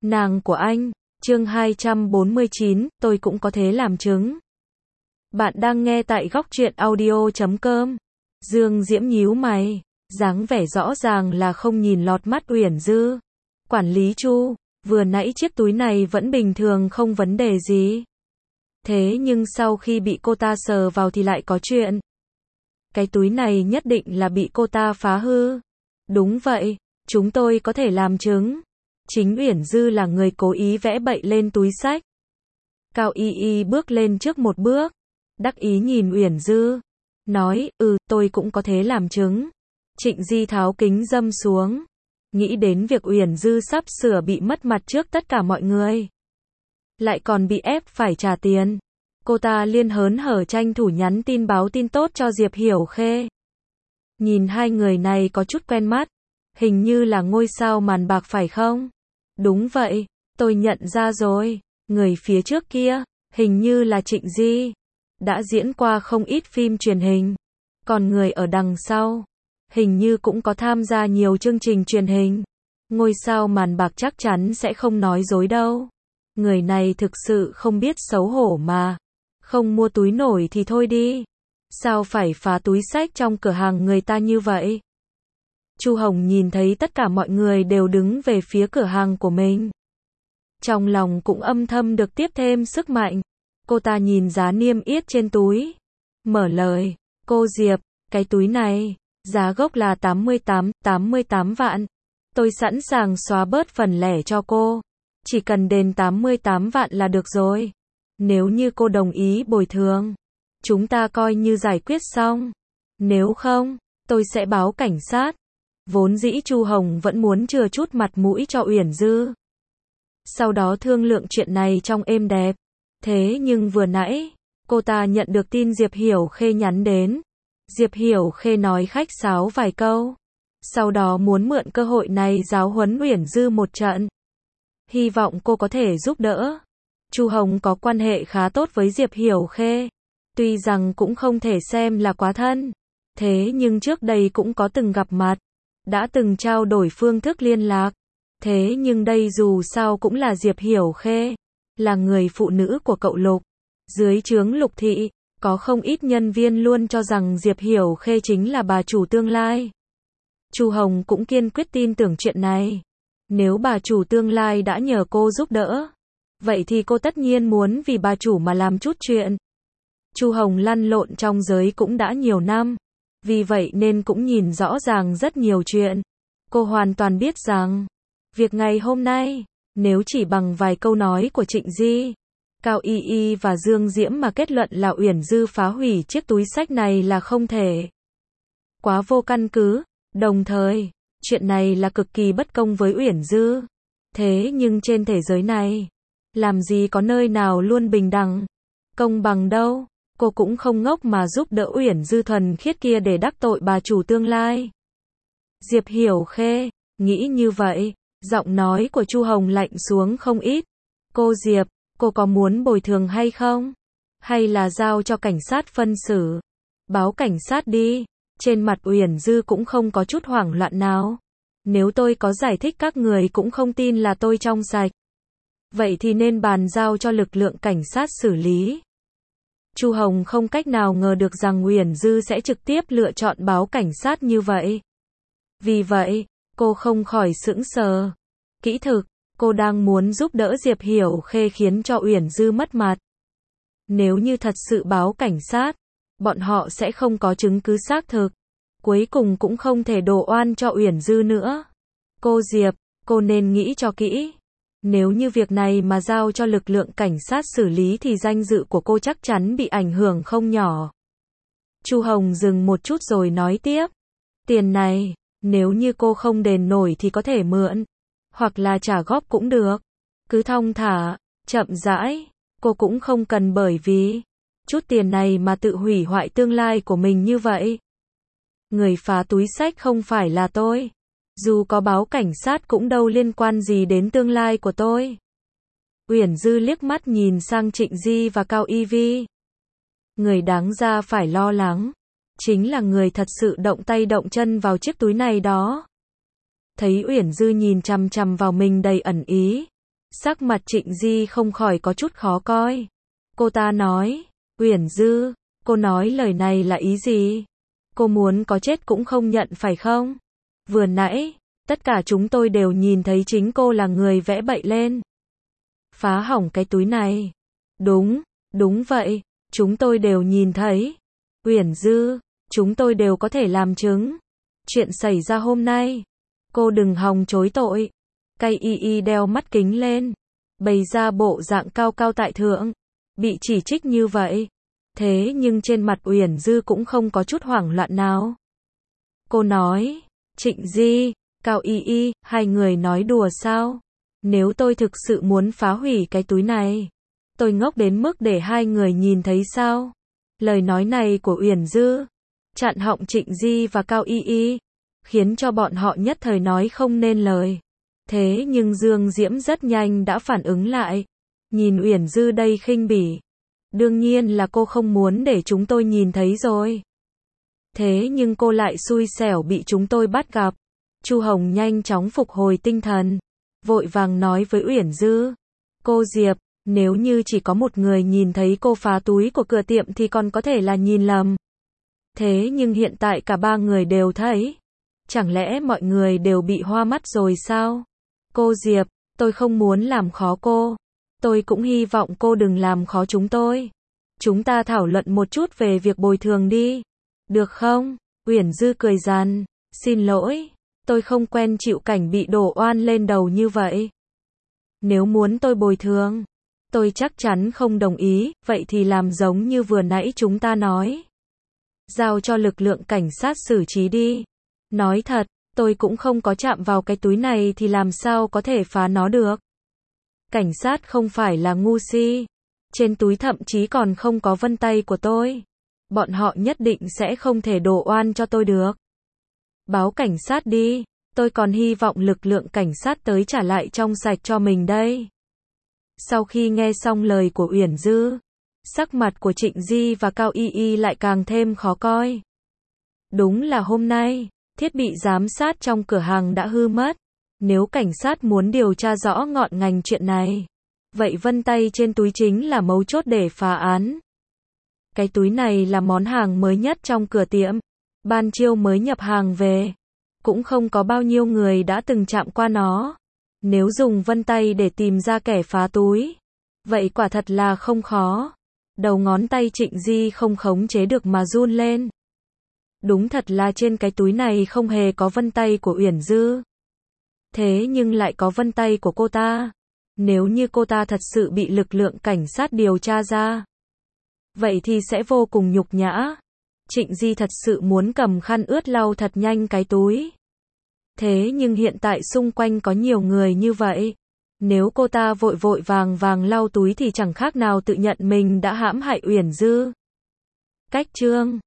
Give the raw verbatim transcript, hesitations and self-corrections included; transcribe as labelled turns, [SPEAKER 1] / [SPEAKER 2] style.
[SPEAKER 1] Nàng của anh, chương hai trăm bốn mươi chín, tôi cũng có thể làm chứng. Bạn đang nghe tại góc truyện audio chấm com. Dương Diễm nhíu mày, dáng vẻ rõ ràng là không nhìn lọt mắt Uyển Dư. Quản lý Chu, vừa nãy chiếc túi này vẫn bình thường không vấn đề gì. Thế nhưng sau khi bị cô ta sờ vào thì lại có chuyện. Cái túi này nhất định là bị cô ta phá hư. Đúng vậy, chúng tôi có thể làm chứng. Chính Uyển Dư là người cố ý vẽ bậy lên túi xách. Cao Y Y bước lên trước một bước, đắc ý nhìn Uyển Dư, nói, ừ, tôi cũng có thể làm chứng. Trịnh Di tháo kính râm xuống, nghĩ đến việc Uyển Dư sắp sửa bị mất mặt trước tất cả mọi người. Lại còn bị ép phải trả tiền. Cô ta liên hớn hở tranh thủ nhắn tin báo tin tốt cho Diệp Hiểu Khê. Nhìn hai người này có chút quen mắt, hình như là ngôi sao màn bạc phải không? Đúng vậy, tôi nhận ra rồi, người phía trước kia, hình như là Trịnh Di, đã diễn qua không ít phim truyền hình. Còn người ở đằng sau, hình như cũng có tham gia nhiều chương trình truyền hình. Ngôi sao màn bạc chắc chắn sẽ không nói dối đâu. Người này thực sự không biết xấu hổ mà. Không mua túi nổi thì thôi đi. Sao phải phá túi xách trong cửa hàng người ta như vậy? Chu Hồng nhìn thấy tất cả mọi người đều đứng về phía cửa hàng của mình. Trong lòng cũng âm thầm được tiếp thêm sức mạnh. Cô ta nhìn giá niêm yết trên túi. Mở lời, cô Diệp, cái túi này, giá gốc là tám mươi tám, tám mươi tám vạn. Tôi sẵn sàng xóa bớt phần lẻ cho cô. Chỉ cần đền tám mươi tám vạn là được rồi. Nếu như cô đồng ý bồi thường, chúng ta coi như giải quyết xong. Nếu không, tôi sẽ báo cảnh sát. Vốn dĩ Chu Hồng vẫn muốn chừa chút mặt mũi cho Uyển Dư. Sau đó thương lượng chuyện này trong êm đẹp. Thế nhưng vừa nãy, cô ta nhận được tin Diệp Hiểu Khê nhắn đến. Diệp Hiểu Khê nói khách sáo vài câu. Sau đó muốn mượn cơ hội này giáo huấn Uyển Dư một trận. Hy vọng cô có thể giúp đỡ. Chu Hồng có quan hệ khá tốt với Diệp Hiểu Khê. Tuy rằng cũng không thể xem là quá thân. Thế nhưng trước đây cũng có từng gặp mặt. Đã từng trao đổi phương thức liên lạc. Thế nhưng đây dù sao cũng là Diệp Hiểu Khê. Là người phụ nữ của cậu Lục. Dưới trướng Lục Thị, có không ít nhân viên luôn cho rằng Diệp Hiểu Khê chính là bà chủ tương lai. Chu Hồng cũng kiên quyết tin tưởng chuyện này. Nếu bà chủ tương lai đã nhờ cô giúp đỡ, vậy thì cô tất nhiên muốn vì bà chủ mà làm chút chuyện. Chu Hồng lăn lộn trong giới cũng đã nhiều năm. Vì vậy nên cũng nhìn rõ ràng rất nhiều chuyện. Cô hoàn toàn biết rằng, việc ngày hôm nay, nếu chỉ bằng vài câu nói của Trịnh Di, Cao Y Y và Dương Diễm mà kết luận là Uyển Dư phá hủy chiếc túi xách này là không thể. Quá vô căn cứ. Đồng thời, chuyện này là cực kỳ bất công với Uyển Dư. Thế nhưng trên thế giới này, làm gì có nơi nào luôn bình đẳng, công bằng đâu. Cô cũng không ngốc mà giúp đỡ Uyển Dư thuần khiết kia để đắc tội bà chủ tương lai. Diệp Hiểu Khê, nghĩ như vậy, giọng nói của Chu Hồng lạnh xuống không ít. Cô Diệp, cô có muốn bồi thường hay không? Hay là giao cho cảnh sát phân xử? Báo cảnh sát đi. Trên mặt Uyển Dư cũng không có chút hoảng loạn nào. Nếu tôi có giải thích các người cũng không tin là tôi trong sạch. Vậy thì nên bàn giao cho lực lượng cảnh sát xử lý. Chu Hồng không cách nào ngờ được rằng Uyển Dư sẽ trực tiếp lựa chọn báo cảnh sát như vậy. Vì vậy, cô không khỏi sững sờ. Kỹ thực, cô đang muốn giúp đỡ Diệp Hiểu Khê khiến cho Uyển Dư mất mặt. Nếu như thật sự báo cảnh sát, bọn họ sẽ không có chứng cứ xác thực. Cuối cùng cũng không thể đổ oan cho Uyển Dư nữa. Cô Diệp, cô nên nghĩ cho kỹ. Nếu như việc này mà giao cho lực lượng cảnh sát xử lý thì danh dự của cô chắc chắn bị ảnh hưởng không nhỏ. Chu Hồng dừng một chút rồi nói tiếp. Tiền này, nếu như cô không đền nổi thì có thể mượn. Hoặc là trả góp cũng được. Cứ thong thả, chậm rãi. Cô cũng không cần bởi vì chút tiền này mà tự hủy hoại tương lai của mình như vậy. Người phá túi xách không phải là tôi. Dù có báo cảnh sát cũng đâu liên quan gì đến tương lai của tôi. Uyển Dư liếc mắt nhìn sang Trịnh Di và Cao Y Vi. Người đáng ra phải lo lắng, chính là người thật sự động tay động chân vào chiếc túi này đó. Thấy Uyển Dư nhìn chằm chằm vào mình đầy ẩn ý. Sắc mặt Trịnh Di không khỏi có chút khó coi. Cô ta nói, Uyển Dư, cô nói lời này là ý gì? Cô muốn có chết cũng không nhận phải không? Vừa nãy, tất cả chúng tôi đều nhìn thấy chính cô là người vẽ bậy lên. Phá hỏng cái túi này. Đúng, đúng vậy, chúng tôi đều nhìn thấy. Uyển Dư, chúng tôi đều có thể làm chứng. Chuyện xảy ra hôm nay, cô đừng hòng chối tội. Cay y y đeo mắt kính lên, bày ra bộ dạng cao cao tại thượng, bị chỉ trích như vậy. Thế nhưng trên mặt Uyển Dư cũng không có chút hoảng loạn nào. Cô nói, Trịnh Di, Cao y y, hai người nói đùa sao? Nếu tôi thực sự muốn phá hủy cái túi này, tôi ngốc đến mức để hai người nhìn thấy sao? Lời nói này của Uyển Dư chặn họng Trịnh Di và Cao y y, khiến cho bọn họ nhất thời nói không nên lời. Thế nhưng Dương Diễm rất nhanh đã phản ứng lại. Nhìn Uyển Dư đây khinh bỉ. Đương nhiên là cô không muốn để chúng tôi nhìn thấy rồi. Thế nhưng cô lại xui xẻo bị chúng tôi bắt gặp. Chu Hồng nhanh chóng phục hồi tinh thần, vội vàng nói với Uyển Dư. Cô Diệp, nếu như chỉ có một người nhìn thấy cô phá túi của cửa tiệm thì còn có thể là nhìn lầm. Thế nhưng hiện tại cả ba người đều thấy. Chẳng lẽ mọi người đều bị hoa mắt rồi sao? Cô Diệp, tôi không muốn làm khó cô. Tôi cũng hy vọng cô đừng làm khó chúng tôi. Chúng ta thảo luận một chút về việc bồi thường đi. Được không? Uyển Dư cười gằn. Xin lỗi, tôi không quen chịu cảnh bị đổ oan lên đầu như vậy. Nếu muốn tôi bồi thường, tôi chắc chắn không đồng ý, vậy thì làm giống như vừa nãy chúng ta nói. Giao cho lực lượng cảnh sát xử trí đi. Nói thật, tôi cũng không có chạm vào cái túi này thì làm sao có thể phá nó được. Cảnh sát không phải là ngu si. Trên túi thậm chí còn không có vân tay của tôi. Bọn họ nhất định sẽ không thể đổ oan cho tôi được. Báo cảnh sát đi, tôi còn hy vọng lực lượng cảnh sát tới trả lại trong sạch cho mình đây. Sau khi nghe xong lời của Uyển Dư, sắc mặt của Trịnh Di và Cao y y lại càng thêm khó coi. Đúng là hôm nay, thiết bị giám sát trong cửa hàng đã hư mất. Nếu cảnh sát muốn điều tra rõ ngọn ngành chuyện này, vậy vân tay trên túi chính là mấu chốt để phá án. Cái túi này là món hàng mới nhất trong cửa tiệm. Ban chiêu mới nhập hàng về. Cũng không có bao nhiêu người đã từng chạm qua nó. Nếu dùng vân tay để tìm ra kẻ phá túi, vậy quả thật là không khó. Đầu ngón tay Trịnh Di không khống chế được mà run lên. Đúng thật là trên cái túi này không hề có vân tay của Uyển Dư. Thế nhưng lại có vân tay của cô ta. Nếu như cô ta thật sự bị lực lượng cảnh sát điều tra ra, vậy thì sẽ vô cùng nhục nhã. Trịnh Di thật sự muốn cầm khăn ướt lau thật nhanh cái túi. Thế nhưng hiện tại xung quanh có nhiều người như vậy. Nếu cô ta vội vội vàng vàng lau túi thì chẳng khác nào tự nhận mình đã hãm hại Uyển Dư. Cách chương